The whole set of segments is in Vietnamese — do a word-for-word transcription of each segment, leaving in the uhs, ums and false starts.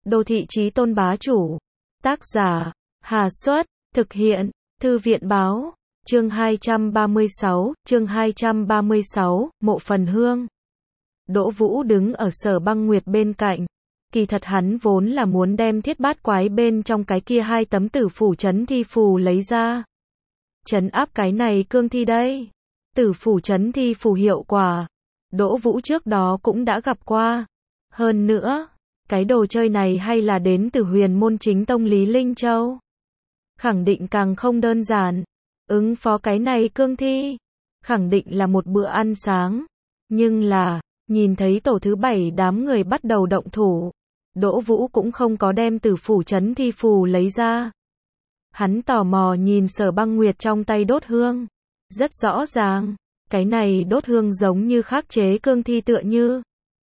Đô thị chí tôn bá chủ. Tác giả, Hà Xuất, thực hiện, Thư viện báo, chương hai trăm ba mươi sáu, chương hai trăm ba mươi sáu, Mộ Phần Hương. Đỗ Vũ đứng ở Sở Băng Nguyệt bên cạnh. Kỳ thật hắn vốn là muốn đem thiết bát quái bên trong cái kia hai tấm tử phủ chấn thi phù lấy ra. Chấn áp cái này cương thi đây. Tử phủ chấn thi phù hiệu quả. Đỗ Vũ trước đó cũng đã gặp qua. Hơn nữa, cái đồ chơi này hay là đến từ Huyền Môn Chính Tông Lý Linh Châu. Khẳng định càng không đơn giản. Ứng phó cái này cương thi, khẳng định là một bữa ăn sáng. Nhưng là, nhìn thấy tổ thứ bảy đám người bắt đầu động thủ, Đỗ Vũ cũng không có đem tử phủ chấn thi phù lấy ra. Hắn tò mò nhìn Sở Băng Nguyệt trong tay đốt hương. Rất rõ ràng, cái này đốt hương giống như khắc chế cương thi tựa như.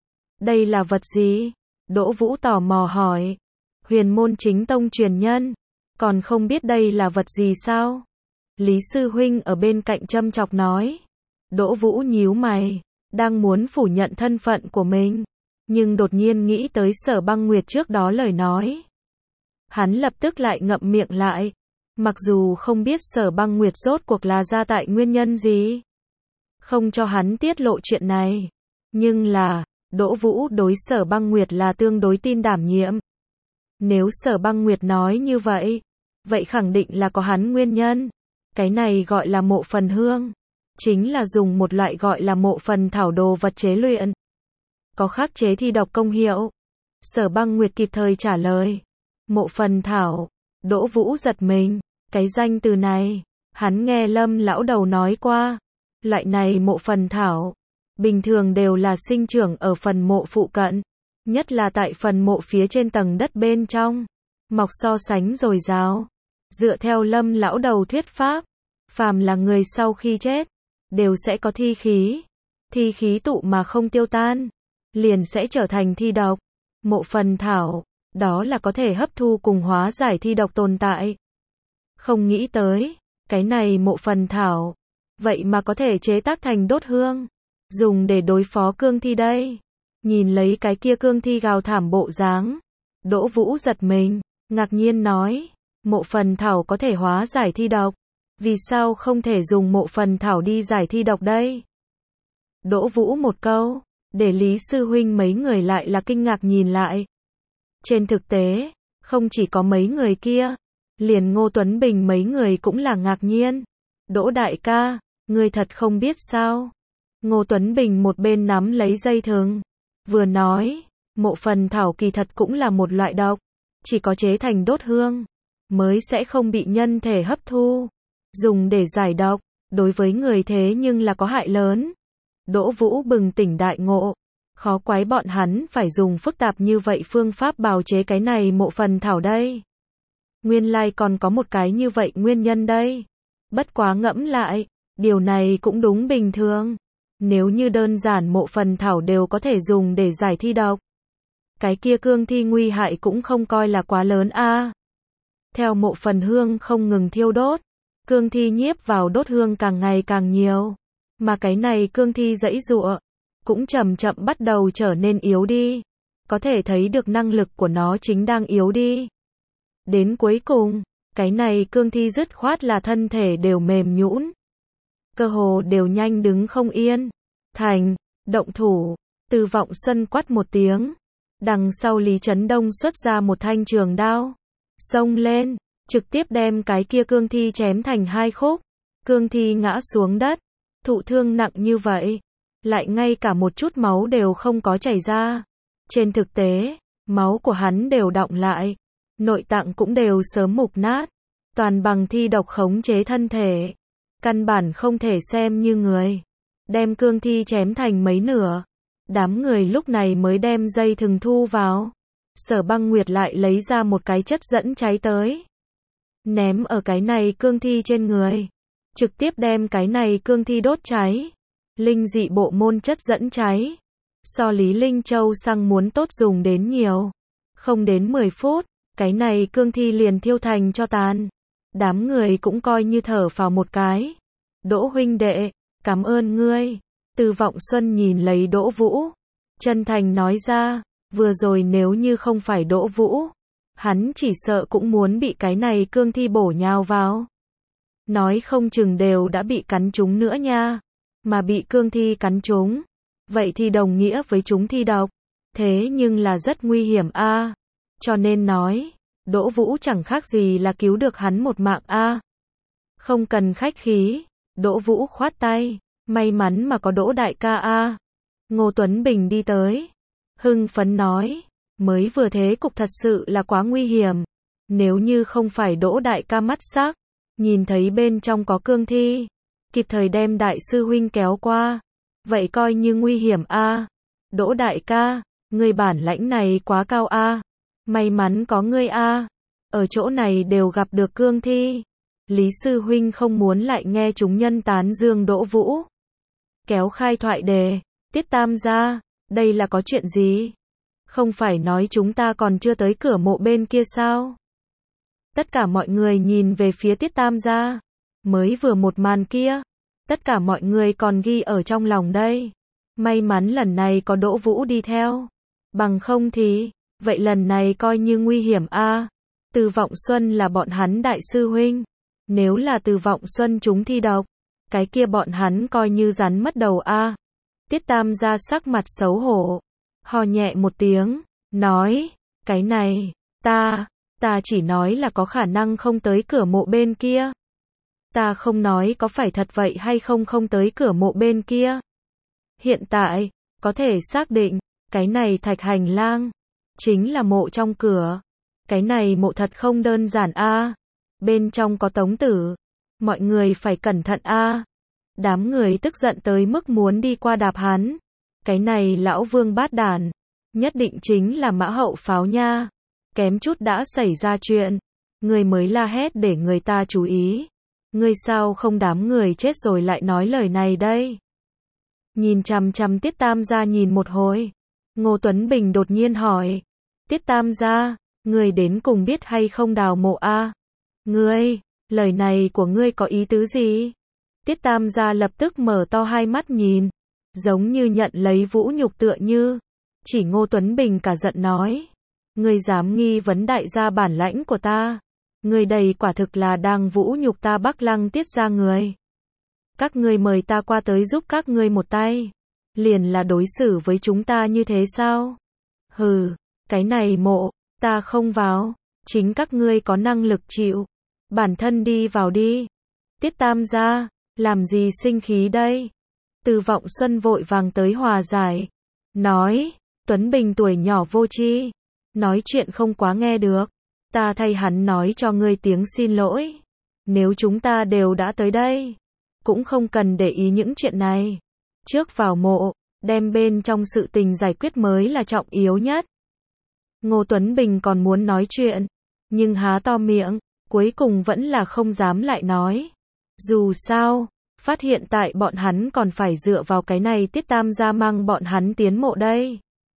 Đây là vật gì? Đỗ Vũ tò mò hỏi. Huyền Môn Chính Tông truyền nhân, còn không biết đây là vật gì sao? Lý Sư Huynh ở bên cạnh châm chọc nói. Đỗ Vũ nhíu mày, đang muốn phủ nhận thân phận của mình, nhưng đột nhiên nghĩ tới Sở Băng Nguyệt trước đó lời nói. Hắn lập tức lại ngậm miệng lại, mặc dù không biết Sở Băng Nguyệt rốt cuộc là ra tại nguyên nhân gì, không cho hắn tiết lộ chuyện này, nhưng là, Đỗ Vũ đối Sở Băng Nguyệt là tương đối tin đảm nhiệm. Nếu Sở Băng Nguyệt nói như vậy, vậy khẳng định là có hắn nguyên nhân. Cái này gọi là mộ phần hương, chính là dùng một loại gọi là mộ phần thảo đồ vật chế luyện, có khắc chế thi độc công hiệu. Sở Băng Nguyệt kịp thời trả lời. Mộ phần thảo. Đỗ Vũ giật mình, cái danh từ này, hắn nghe Lâm lão đầu nói qua. Loại này mộ phần thảo, bình thường đều là sinh trưởng ở phần mộ phụ cận, nhất là tại phần mộ phía trên tầng đất bên trong, mọc so sánh dồi dào. Dựa theo Lâm lão đầu thuyết pháp, phàm là người sau khi chết, đều sẽ có thi khí. Thi khí tụ mà không tiêu tan, liền sẽ trở thành thi độc. Mộ phần thảo, đó là có thể hấp thu cùng hóa giải thi độc tồn tại. Không nghĩ tới, cái này mộ phần thảo, vậy mà có thể chế tác thành đốt hương, dùng để đối phó cương thi đây. Nhìn lấy cái kia cương thi gào thảm bộ dáng, Đỗ Vũ giật mình, ngạc nhiên nói, mộ phần thảo có thể hóa giải thi độc, vì sao không thể dùng mộ phần thảo đi giải thi độc đây? Đỗ Vũ một câu, để Lý Sư Huynh mấy người lại là kinh ngạc nhìn lại. Trên thực tế, không chỉ có mấy người kia, liền Ngô Tuấn Bình mấy người cũng là ngạc nhiên. Đỗ đại ca, ngươi thật không biết sao? Ngô Tuấn Bình một bên nắm lấy dây thừng, vừa nói, mộ phần thảo kỳ thật cũng là một loại độc, chỉ có chế thành đốt hương, mới sẽ không bị nhân thể hấp thu, dùng để giải độc, đối với người thế nhưng là có hại lớn. Đỗ Vũ bừng tỉnh đại ngộ, khó quái bọn hắn phải dùng phức tạp như vậy phương pháp bào chế cái này mộ phần thảo đây. Nguyên lai còn có một cái như vậy nguyên nhân đây. Bất quá ngẫm lại, điều này cũng đúng bình thường. Nếu như đơn giản mộ phần thảo đều có thể dùng để giải thi độc, cái kia cương thi nguy hại cũng không coi là quá lớn a. À. Theo mộ phần hương không ngừng thiêu đốt, cương thi nhiếp vào đốt hương càng ngày càng nhiều, mà cái này cương thi giãy giụa, cũng chậm chậm bắt đầu trở nên yếu đi. Có thể thấy được năng lực của nó chính đang yếu đi. Đến cuối cùng, cái này cương thi dứt khoát là thân thể đều mềm nhũn, cơ hồ đều nhanh đứng không yên. Thành, động thủ. Từ Vọng Xuân quát một tiếng. Đằng sau Lý Trấn Đông xuất ra một thanh trường đao, xông lên, trực tiếp đem cái kia cương thi chém thành hai khúc. Cương thi ngã xuống đất, thụ thương nặng như vậy, lại ngay cả một chút máu đều không có chảy ra. Trên thực tế, máu của hắn đều đọng lại, nội tạng cũng đều sớm mục nát, toàn bằng thi độc khống chế thân thể, căn bản không thể xem như người. Đem cương thi chém thành mấy nửa, đám người lúc này mới đem dây thừng thu vào. Sở Băng Nguyệt lại lấy ra một cái chất dẫn cháy tới, ném ở cái này cương thi trên người, trực tiếp đem cái này cương thi đốt cháy. Linh dị bộ môn chất dẫn cháy, so Lý Linh Châu xăng muốn tốt dùng đến nhiều. Không đến mười phút, cái này cương thi liền thiêu thành cho tàn. Đám người cũng coi như thở phào một cái. Đỗ huynh đệ, cảm ơn ngươi. Từ Vọng Xuân nhìn lấy Đỗ Vũ, chân thành nói ra, Vừa rồi nếu như không phải Đỗ Vũ, hắn chỉ sợ cũng muốn bị cái này cương thi bổ nhào vào. Nói không chừng đều đã bị cắn trúng nữa nha. Mà bị cương thi cắn trúng, vậy thì đồng nghĩa với chúng thi độc. Thế nhưng là rất nguy hiểm a. Cho nên nói, Đỗ Vũ chẳng khác gì là cứu được hắn một mạng a. Không cần khách khí, Đỗ Vũ khoát tay, may mắn mà có Đỗ đại ca a. Ngô Tuấn Bình đi tới, hưng phấn nói, mới vừa thế cục thật sự là quá nguy hiểm. Nếu như không phải Đỗ đại ca mắt sắc, nhìn thấy bên trong có cương thi, kịp thời đem đại sư huynh kéo qua, vậy coi như nguy hiểm a. Đỗ đại ca, ngươi bản lãnh này quá cao a. May mắn có ngươi a. Ở chỗ này đều gặp được cương thi. Lý sư huynh không muốn lại nghe chúng nhân tán dương Đỗ Vũ. Kéo khai thoại đề, Tiết Tam gia, đây là có chuyện gì? Không phải nói chúng ta còn chưa tới cửa mộ bên kia sao? Tất cả mọi người nhìn về phía Tiết Tam gia. Mới vừa một màn kia, tất cả mọi người còn ghi ở trong lòng đây. May mắn lần này có Đỗ Vũ đi theo. Bằng không thì, vậy lần này coi như nguy hiểm a. Từ Vọng Xuân là bọn hắn đại sư huynh. Nếu là Từ Vọng Xuân chúng thi độc, cái kia bọn hắn coi như rắn mất đầu a. Tiết Tam gia sắc mặt xấu hổ, ho nhẹ một tiếng, nói, cái này, ta, ta chỉ nói là có khả năng không tới cửa mộ bên kia. Ta không nói có phải thật vậy hay không không tới cửa mộ bên kia. Hiện tại, có thể xác định, cái này Thạch Hành Lang, chính là mộ trong cửa. Cái này mộ thật không đơn giản a. Bên trong có Tống Tử. Mọi người phải cẩn thận a. Đám người tức giận tới mức muốn đi qua đạp hắn. Cái này lão Vương bát đản, nhất định chính là mã hậu pháo nha. Kém chút đã xảy ra chuyện. Người mới la hét để người ta chú ý. Người sao không đám người chết rồi lại nói lời này đây. Nhìn chằm chằm Tiết Tam gia nhìn một hồi. Ngô Tuấn Bình đột nhiên hỏi. Tiết Tam gia, người đến cùng biết hay không đào mộ a? Ngươi, lời này của ngươi có ý tứ gì? Tiết Tam gia lập tức mở to hai mắt nhìn, giống như nhận lấy vũ nhục tựa như. Chỉ Ngô Tuấn Bình cả giận nói. Ngươi dám nghi vấn đại gia bản lãnh của ta. Ngươi đây quả thực là đang vũ nhục ta Bắc Lăng Tiết gia người. Các ngươi mời ta qua tới giúp các ngươi một tay. Liền là đối xử với chúng ta như thế sao? Hừ, cái này mộ, ta không vào. Chính các ngươi có năng lực chịu. Bản thân đi vào đi. Tiết Tam gia, làm gì sinh khí đây? Từ Vọng Xuân vội vàng tới hòa giải. Nói, Tuấn Bình tuổi nhỏ vô tri, nói chuyện không quá nghe được. Ta thay hắn nói cho ngươi tiếng xin lỗi. Nếu chúng ta đều đã tới đây, cũng không cần để ý những chuyện này. Trước vào mộ, đem bên trong sự tình giải quyết mới là trọng yếu nhất. Ngô Tuấn Bình còn muốn nói chuyện, nhưng há to miệng, cuối cùng vẫn là không dám lại nói. Dù sao, phát hiện tại bọn hắn còn phải dựa vào cái này Tiết Tam gia mang bọn hắn tiến mộ đây.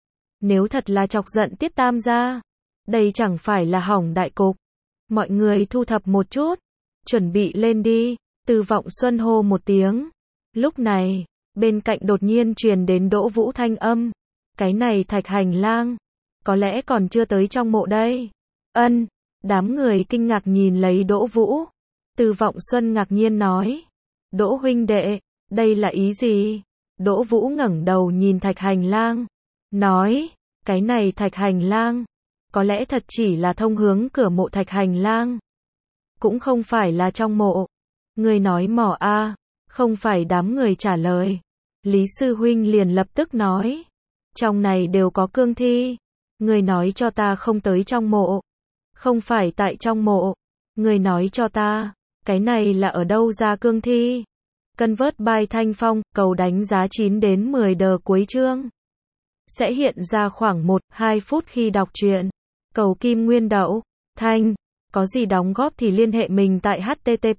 Nếu thật là chọc giận Tiết Tam gia, đây chẳng phải là hỏng đại cục. Mọi người thu thập một chút, chuẩn bị lên đi. Từ Vọng Xuân hô một tiếng. Lúc này, bên cạnh đột nhiên truyền đến Đỗ Vũ thanh âm. Cái này Thạch Hành Lang, có lẽ còn chưa tới trong mộ đây. Ân, đám người kinh ngạc nhìn lấy Đỗ Vũ. Từ Vọng Xuân ngạc nhiên nói. Đỗ huynh đệ, đây là ý gì? Đỗ Vũ ngẩng đầu nhìn Thạch Hành Lang, nói, cái này Thạch Hành Lang, có lẽ thật chỉ là thông hướng cửa mộ Thạch Hành Lang. Cũng không phải là trong mộ. Người nói mỏ a. Không phải đám người trả lời. Lý sư huynh liền lập tức nói. Trong này đều có cương thi. Người nói cho ta không tới trong mộ. Không phải tại trong mộ. Người nói cho ta, cái này là ở đâu ra cương thi? Convert by Thanh Phong, cầu đánh giá chín đến mười đờ cuối chương. Sẽ hiện ra khoảng một đến hai phút khi đọc truyện. Cầu Kim Nguyên Đậu, Thanh, có gì đóng góp thì liên hệ mình tại http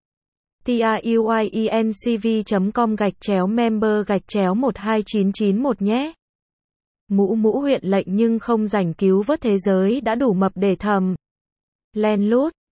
truyencv chấm com gạch chéo member gạch chéo một hai chín chín một nhé. Mũ mũ huyện lệnh nhưng không rảnh cứu vớt thế giới đã đủ mập để thầm. Len lút,